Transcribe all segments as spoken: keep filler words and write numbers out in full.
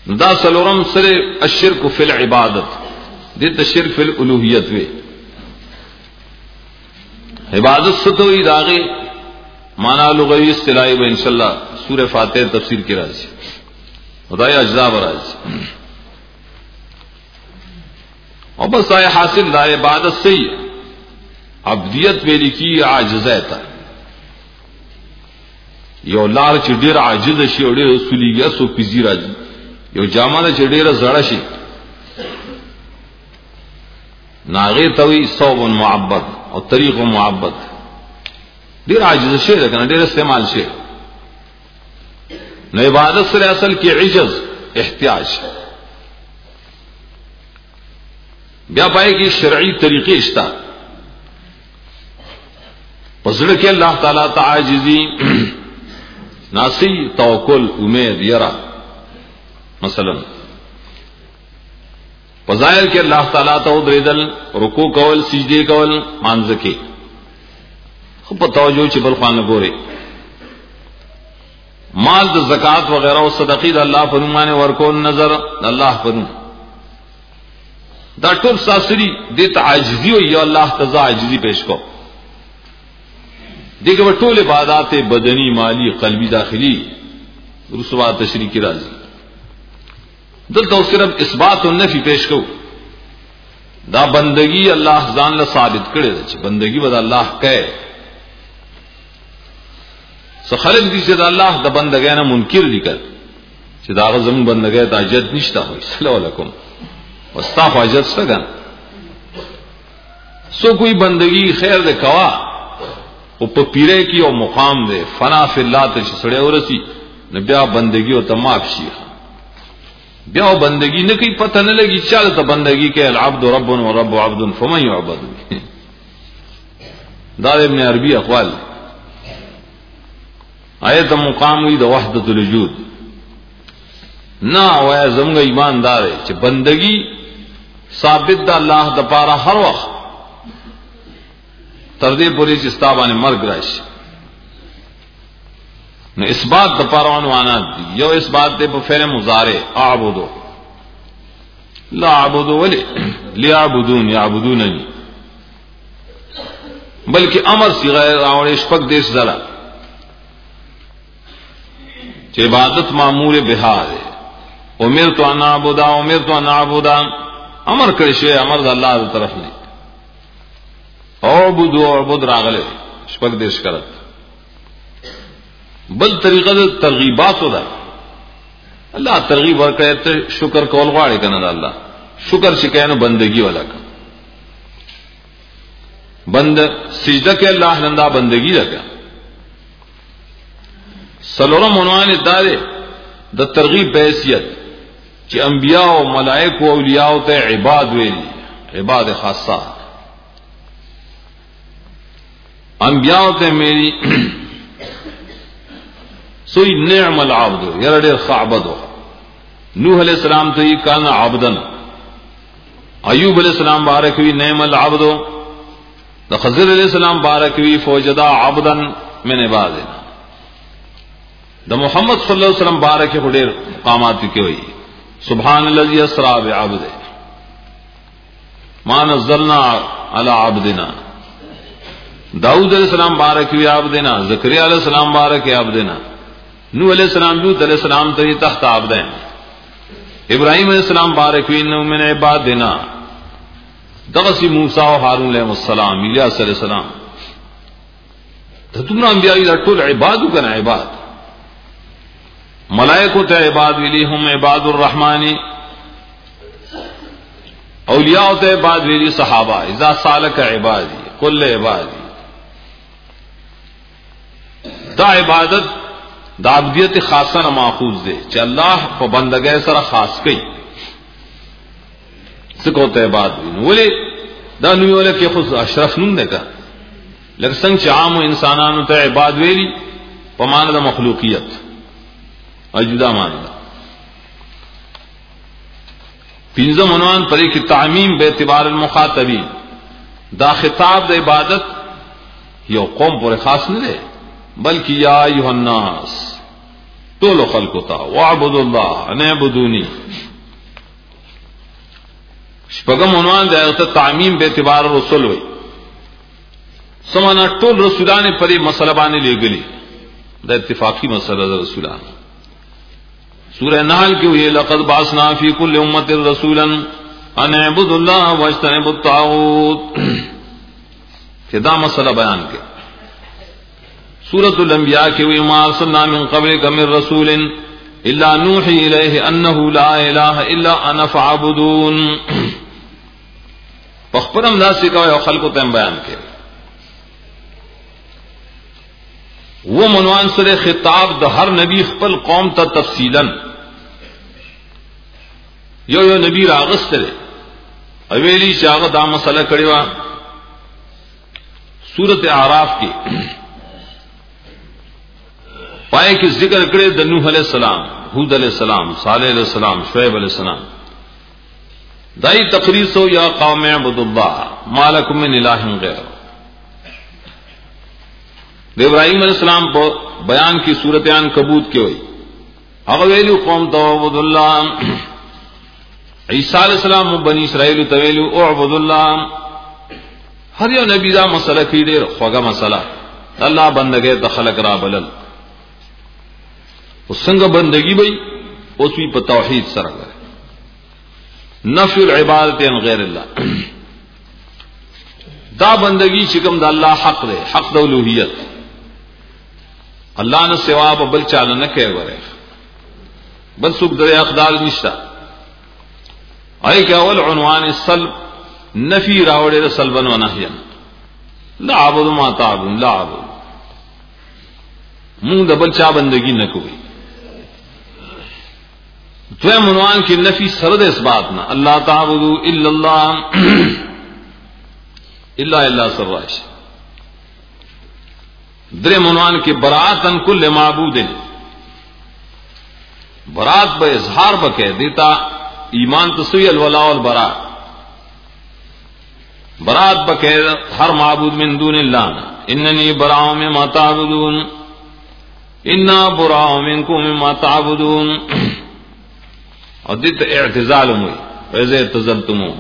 دا سلورم سره الشرک فی العبادت دې ته شرک فی الالوهیت وی عبادت ستوي داغه معنا لغوی اصطلاحي به ان شاء الله سورہ فاتحه تفسیر کې راځي خدای اجزا راځي او بس آئے حاصل دا عبادت سے عبدیت ویلی کی عاجزه تا یو لار چې ډیر عاجز شي او ډیر رسولیږي سو پیزی راځي یو جامه چې ډیر زړه شي ناغه توي صوب معبد او طریق معبد ډیر عاجز شي دا کنه ډیر استعمال شي نو عبادت سره اصل کې عجز احتیاج بیا پائے کی شرعی طریقے اشتا پسڑ کے اللہ تعالیٰ تعاجزی ناسی توکل امید یرا مثلا پظاہر کے اللہ تعالیٰ تعدل رکو کول سجدے کول مانزکے خب توجہ چبل خوان گورے مال د زکات وغیرہ و صدقی دا اللہ فرمان ورکون نظر اللہ فرمان دا ټول ساسری دې تعجزی او یا الله تزا عجزی پیش کو دغه ټول عبادت بدنی مالی قلبی داخلی رسوا تشریح کی راضی دلته صرف اثبات او نفی پیش کو دا بندگی الله ځان له ثابت کړي چې بندگی ود الله کوي سو خلق دي چې الله د بندګۍ نه منکر دي کړ چې دا غزم بندګۍ ته اجازه نشته وي السلام علیکم وستا حاجت څنګه سو کوئی بندگی خیر دے کوا او په پیره کی او مقام دے فنا فی الله ته سړی ورسی نو بیا بندگی او تماف شي بیا بندگی نه کوي پته نه لګي چاله ته بندگی کې العبد رب و رب عبد فمن يعبد دا ابن عربی اقوال آیت مقام وی د وحدت الوجود نا وای زمغه ایماندار چې بندگی ثابت د الله د پاره هر وخت تر دې پورې چې ستابانه مرګ راشي نو اثبات د پاره عنوانات دي یو اثبات د په فعل مضارع اعبدو لا اعبدو ولی ليعبدون يعبدونني بلکې امر صيغه راوړې شپږ دیش زرا چې عبادت مامور بها ده امرت ان اعبد امرت ان اعبد امر کړی شی امر د الله تعالی طرف نه اعبد اعبد راغله شپږ دیش کړه بل طریقه د ترغیبات ده الله ترغیب ورکړي ته شکر کول غواړي کنه الله شکر شکایانو بندگی ولا کا بند سجدہ کې الله نندا بندگی لگا سلورم عنوان دار د ترغیب بحیثیت چې انبیاء او ملائکه او اولیاء ته عباد ویلي عباد خاصه انبیاء ته میری سوی نعم العبد یره ډیر خعبد نوح علیہ السلام ته کان عبدن ایوب علیہ السلام بارک وی نعم العبد د خضر علیہ السلام بارک وی فوجدا عبدا من عبادنا د محمد صلی الله علیه وسلم بارک ډیر مقامات کې وی سبحان الذي اسرا بعبده ما نزلنا على عبدنا داؤد علیہ السلام بارک وی عبدنا زکریا علیہ السلام بارک عبدنا نوح علیہ السلام لوط علیہ السلام ته تحت عبدین ابراہیم علیہ السلام بارک وی انه من عبادنا دغسی موسی او هارون علیہ السلام الیاس علیہ السلام ته تمام انبیاء ټول عبادو کنه عباد ملائکو ته عباد ویلی هم عباد الرحمن اولیاء ته عباد ویلی صحابہ اذا سالک عبادی قل عبادی دا عبادت دا عبدیت خاصه نه ماخوذ ده چې الله په بندګۍ سره خاص کوي څه ته عبادت ولې دا نو ولې کې خو اشرف نوم ده کا لکه څنګه چې عام انسانانو ته عبادت ویلي په معنا د مخلوقیت اجدا ماندا پنځم عنوان پرې کې تعمیم به اعتبار المخاطبین دا خطاب د عبادت یو قوم پر خاص نه ده بلکې یا ایها الناس طول خلق تا وعبد الله ان اعبدوني. شپږم عنوان د ایت تعمیم به اعتبار رسول وي سمانا ټول رسولان په دې مسله باندې لګلي د اتفاقی مسله د رسولان. سورہ نحل کې وی لقد بعثنا فی کل امه رسولا ان اعبدوا الله واجتنبوا الطاغوت چې دا مسله بیان کړي. سورۃ الانبیاء کې وی ما ارسلنا من قبلک من رسول الا نوحي الیه انه لا اله الا انا فاعبدون. پخپرم داسې کوي او خلکو ته بیان کړي. وہ منوان سره خطاب د هر نبی خپل قوم ته تفصیلا یو یو نبی راغستره اویلی چې هغه دا مسله کړی و. سورۃ اعراف کې پای کې ذکر کړی د نوح علیہ السلام، ہود علیہ السلام، صالح علیہ السلام، شعیب علیہ السلام. دای تقریر سو یا قوم اعبدوا الله ما لکم من الہ غیره. د ابراہیم علیہ السلام په بیان کی سورۃ عنکبوت کې وایي هغه ویلو قوم ته اعبدوا الله. عیسی علیہ السلام بنی اسرائیل ته ویلو اعبدوا الله. هر یو نبی دا مسله کې ډېر خوږه مسله الله بندګۍ ته خلق را بلل. وسنګ بندگی وي اوس وی په توحید سره غره نفی العبادت عن غیر الله. دا بندگی چې کوم د الله حق دی، حق د الوهیت، الله نه سوا بل چاله نه کوي وره بل څوک درې اقدار نشته. اي که اول عنوان السلب نفی راوړې د سلبن و نهیا لا عبد ما تعبد لا عبد مونږ د بل چا بندگی نه کوي. دویم عنوان کې نفی سره د اثبات نه الله تعبدوا الا الله الا الا سرائش. دریم عنوان کې برات عن کل معبود، برات به اظہار بکے دیتا ایمان تسوی الولاء والبراء، برات بکے ہر معبود من دون اللہ اننی براء مما تعبدون انا براء منکم مما تعبدون. اور دیت اعتزال ہوئی ویسے اعتزلتموه.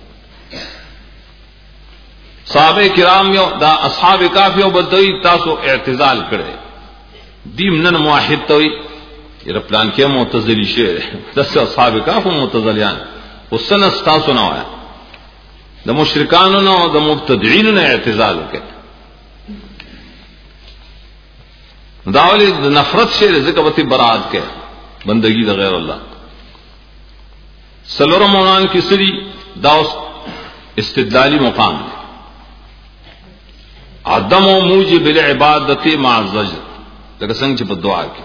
صحابہ کرام یو دا اصحاب کاف یو بدوی تاسو اعتزال کړي دیم نن موحد توي یره پلان کې معتزلی شه دغه اصحاب کاف معتزلیان وسنه تاسو نه وای د مشرکانو نه او د مبتدعين نه اعتزال وکړي. داولی د نفرت شه ذکر برات کې بندگی د غیر الله. سلورم عنوان کی سری داوس استدلالی مقام ہے عدم و موجب العبادت مع الزجر. لکه څنګه چې په دعا کې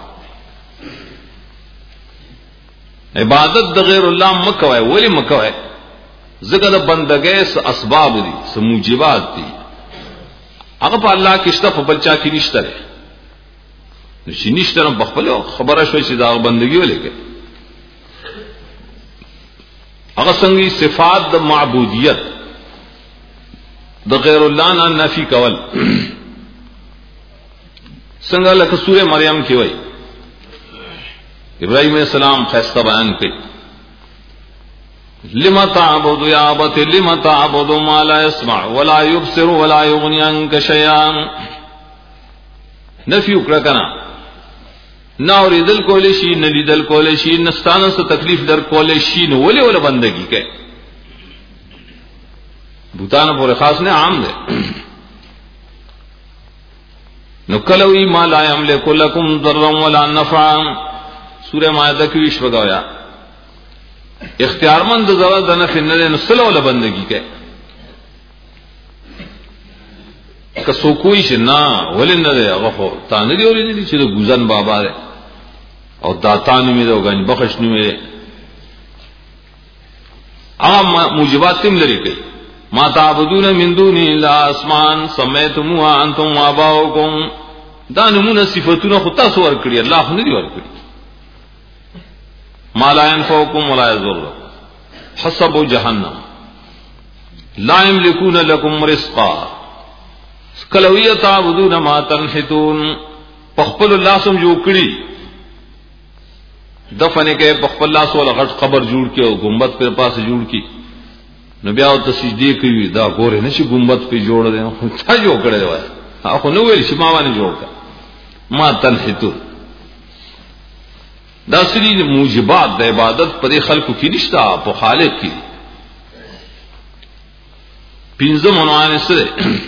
عبادت د غیر الله مکوي ولی مکوي ځکه د بندګۍ س اسباب دي س موجبات دي هغه په الله کې شته په بلچا کې نشته نو شي نشته په خپل خبره شوي چې دا بندګي ولګي. هغه څنګه صفات د معبودیت د غیر الله نه نفي کول څنګه لکه سورہ مریم کې وایي ابراہیم علیہ السلام فیصلہ بیان کړي لما تعبد یا ابت لما تعبد ما لا يسمع ولا يبصر ولا يغني عنك شيئا. نفي وکړه کنه نو ریدل کولې شي نه لیدل کولې شي نستانه څه تکلیف در کولې شي نو ولې ول بندگی کوي. بوتانه پورې خاص نه عام ده. نو کلوی ما لا یملک لکم ضرا ولا نفعا. سورہ مائدہ کې ویش وغایا اختیارمند زړه د نفع نه نه سلو ول بندگی کوي. که سو کوئی شنا ولې نه دی هغه خو تا نه دی اورېدلی چې د ګوزن بابا دی او داتان می دی او غنی بخښ نیمه هغه موجبات تم لري کوي. ما تعبدون من دون الا اسمان سميتموها انتم واباؤكم. دا نمونه صفاتونه خو تاسو ورکړي الله نه دی ورکړي. ما لا ينفعكم ولا يضركم حسب جهنم لا يملكون لكم رزقا. کلویه تعبدون ما تنحتون پخپل الله سم جو کړي دفن کې په خپل لاس ولا غټ قبر جوړ کې او گنبد پر پاسه جوړ کې نو بیا او تسجدي کوي دا ګوره نشي گنبد په جوړ دی څه جوړ کړی وای هغه نو ویل شي ما باندې جوړ کړ ما تنحتو دا سری موجبات د عبادت پر خلقو کې نشتا په خالق کې پنځم عنوان سره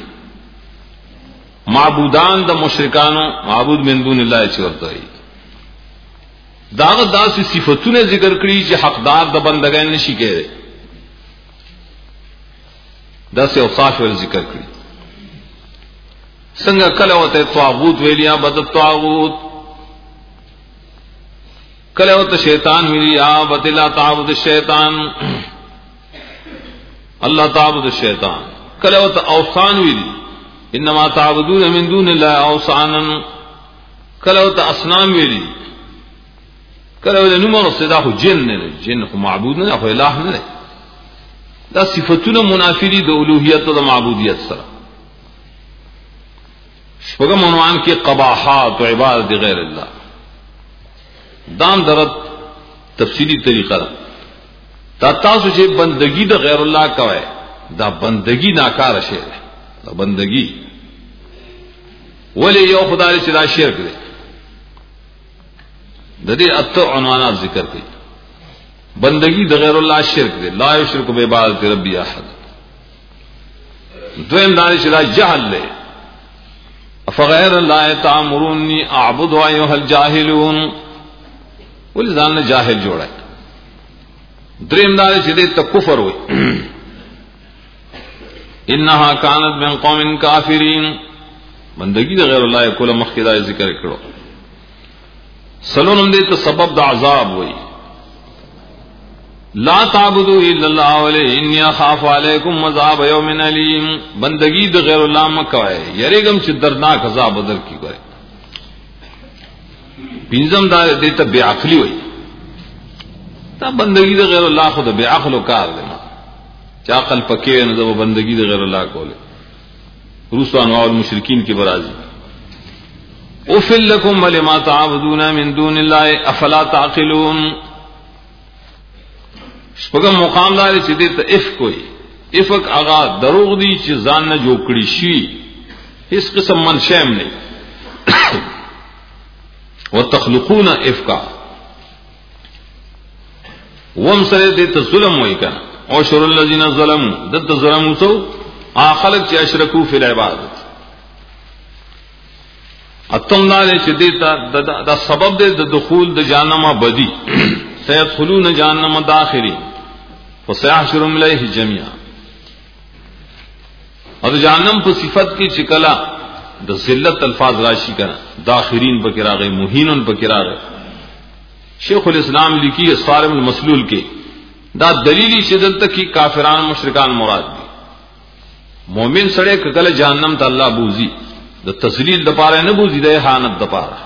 معبودان د مشرکانو معبود من دون الله چې ورته وي داغه داسې صفاتونه ذکر کړی چې حقدار د بندګان نشي کېږي داسې اوصاف ول ذکر کړی څنګه کله وته طاغوت ویلیا بد طاغوت کله وته شیطان ویلیا بد لا تعبد الشیطان الله تعبد الشیطان کله وته اوثان ویلی انما تعبدون من دون الله اوثانا کله وته اصنام ویلی کله وته نو مرصدا خو جن نه جن خو معبود نه خو الہ نه دا صفاتونه منافری د الوهیت او د معبودیت سره شپږم عنوان کې قباحات او عبادت غیر الله دام درت تفصیلی طریقه ده تا تاسو چې بندگی د غیر الله کوي دا بندگی ناکاره شی ده دا بندگی ولی یو خدای چې دا شرک دی د دې اته عنوانات ذکر کړي بندگی د غیر الله شرک دی لا یشرک بعبادت ربی احد دویم دا چې دا جهل دی فغیر الله تامرونی اعبد ایها الجاهلون ولذان جاهل جوړه دریم دا چې دې ته کفر وي انها كانت من قوم کافرین بندگی د غیر الله کله مخکې دا ذکر کړو سلونم دې ته سبب د عذاب وي لا تعبدوا الا الله ولئن يخاف عليكم عذاب يوم اليم بندگی د غیر الله مکوای یریګم چې دردناک عذاب بدل کی ګره پینځم دا دې ته بے عقلی وي تا بندگی د غیر الله خود بے عقل کار دی چا عقل پکې نه د بندگی د غیر الله کوله روسان او المشرکین کی برازي اوفل لكم ولما تعبدون من دون الله افلا تعقلون شپږم مقام دار چې دې ته اف کوي افک اغا دروغ دی چې ځان نه جوړ کړی شي هیڅ قسم منشأ نه وتخلقون افکا وم سره دې ته ظلم وای کنه او شر الذين ظلموا دد ظلموا تو اخلق چې اشرکو فی العبادت اتم نه چې دې ته دا سبب دې د دخول د جهنم بدی سيدخلون جهنم داخلين فسيحشرهم اليه جميعا اور جهنم په صفت کې چکلا د ذلت الفاظ راشي کړه داخرین په کراغه موهینن په کراغه شیخ الاسلام لیکي اسفار المسلول کې دا دلیلی شدت کی کافران مشرکان مراد دي مومن سره کله جهنم ته الله بوزي د تذلیل د پاره نه بوزي د اهانت د پاره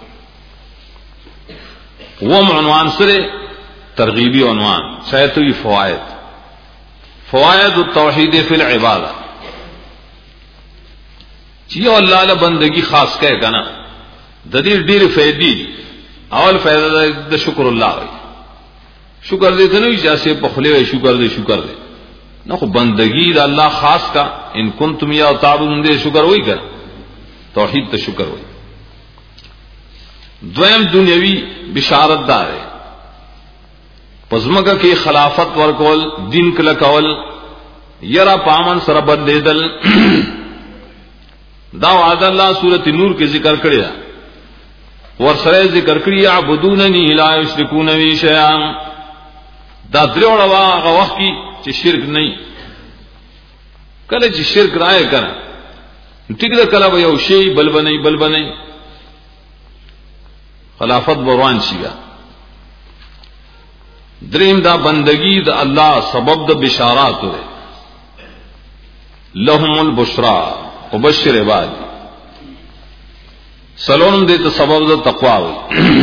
وم عنوان سره ترغیبی عنوان شایتوی فوائد فوائد التوحید فی العبادہ چیو اللہ له بندگی خاص کہے کنا د دې ډېر فائدې اول فائدہ د شکر الله وي شکر دې ته نه چې په خله وي شکر دې شکر دې نه خو بندگی د الله خاص کا ان کنتم یا تعبدون دې شکر وای کړه توحید ته شکر وای دویم دنیوی بشارت دار ہے پزماکه کې خلافت ورکول دین کله کول یرا پامن سره بدلیدل دا وعد الله سورۃ نور کې ذکر کړی دا ور سره ذکر کړی عبدوننی لا یشرکون بی شیئا دا دروړه واغه وخت چې شرک نه کله چې شرک راځي کنه ټیک دا کله به یو شی بل بنئ بل بنئ خلافت بروان شيغا دریم دا بندگی دا الله سبب د بشارات وي لهم البشرا وبشر عباد سلام دې ته سبب د تقوا وي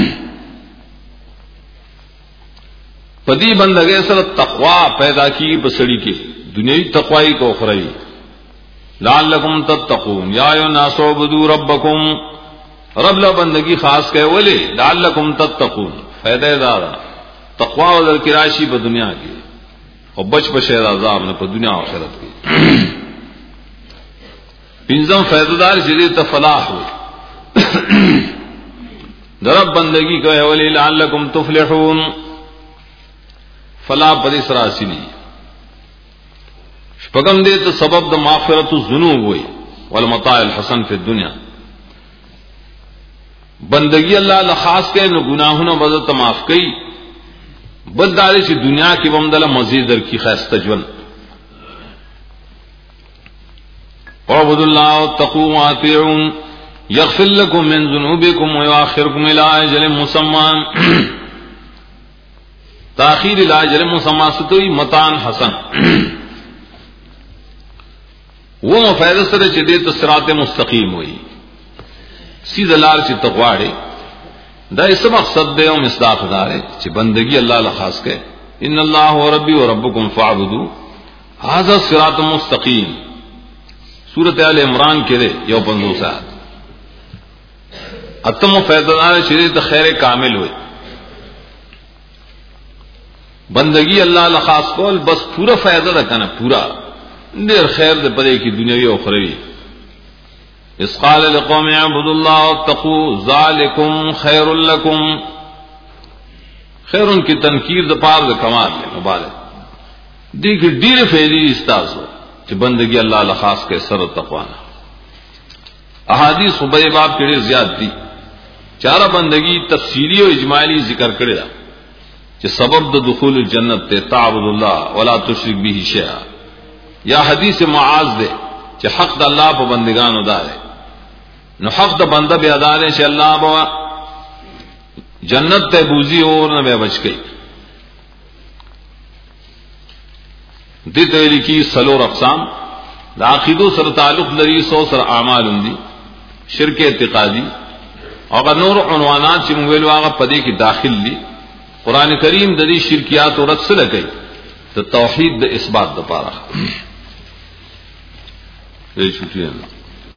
پدی بندګۍ سره تقوا پیدا کی بسړی کې دنیوي تقوای کو اخروی لعلکم تتقون یا ایو الناس اعبدوا ربکم رب لا بندگی خاص کہے ولی لعلکم تتقون فائدہ دارا تقوا اور کراشی په دنیا کې او بچ بشه عذاب نه په دنیا او آخرت کې. پنځم فائدہ دار چې ته فلاح وي درب بندگی کوي ولی لعلکم تفلحون فلاح پر اسرا سلی. شپږم دې ته سبب د مغفرت الذنوب وي والمتاع الحسن فی الدنیا. بندگی اللہ له خاص کې نو گناهونه بدت معاف کړي بدداري چې دنیا کې بمدله مزید در کی خاصه ژوند. اعبدوا الله واتقوا واطيعون يغفر لكم من ذنوبكم ويؤخركم الى اجل مسمى. تاخیر الى اجل مسمى ستوي متان حسن وہ مفائدہ سره چې دې ته صراط مستقیم وي سیده لار چې تقواړي دا یې سم مقصد دی او مصداق دا دی چې بندگی الله له خاص کړي. ان الله هو ربي وربكم فاعبدوا هذا صراط مستقیم. سورۃ آل عمران کې ده یو پنځوس آیات. اتم فائدہ دا چې دې ته خیر کامل وي بندگی الله له خاص کول بس پورا فائدہ ده کنه پورا ډیر خیر دې پدې کې دنیوي او اخروی. اس قال لقوم اعبدوا الله واتقوا ذلكم خير لكم. خیر ان کی تنکیر د پار د کمال ہے مبارک دې کې ډیر فائدې استاسو چې بندگی الله له خاص کې سر تقوا نه. احادیث خبر باب کې ډیر زیات دي. چارہ بندگی تفصیلی او اجمالی ذکر کړی دا چې سبب د دخول الجنت ته تعبد الله ولا تشرک به شیئا. یا حدیث معاذ ده چې حق د الله په بندگانو ده نو حق د بنده به ادا نه شي الله به جنت ته بوزي اور نه به بچ کی. دې ته لیکي سلور اقسام د عقیدو سره تعلق لري سو سره اعمال دي شرک اعتقادي او نور عنوانات چې موږ ویلو هغه پدې کې داخل دي. قران کریم د دې شرکیات او رد سره کوي ته توحید د اثبات لپاره. دې شوټیه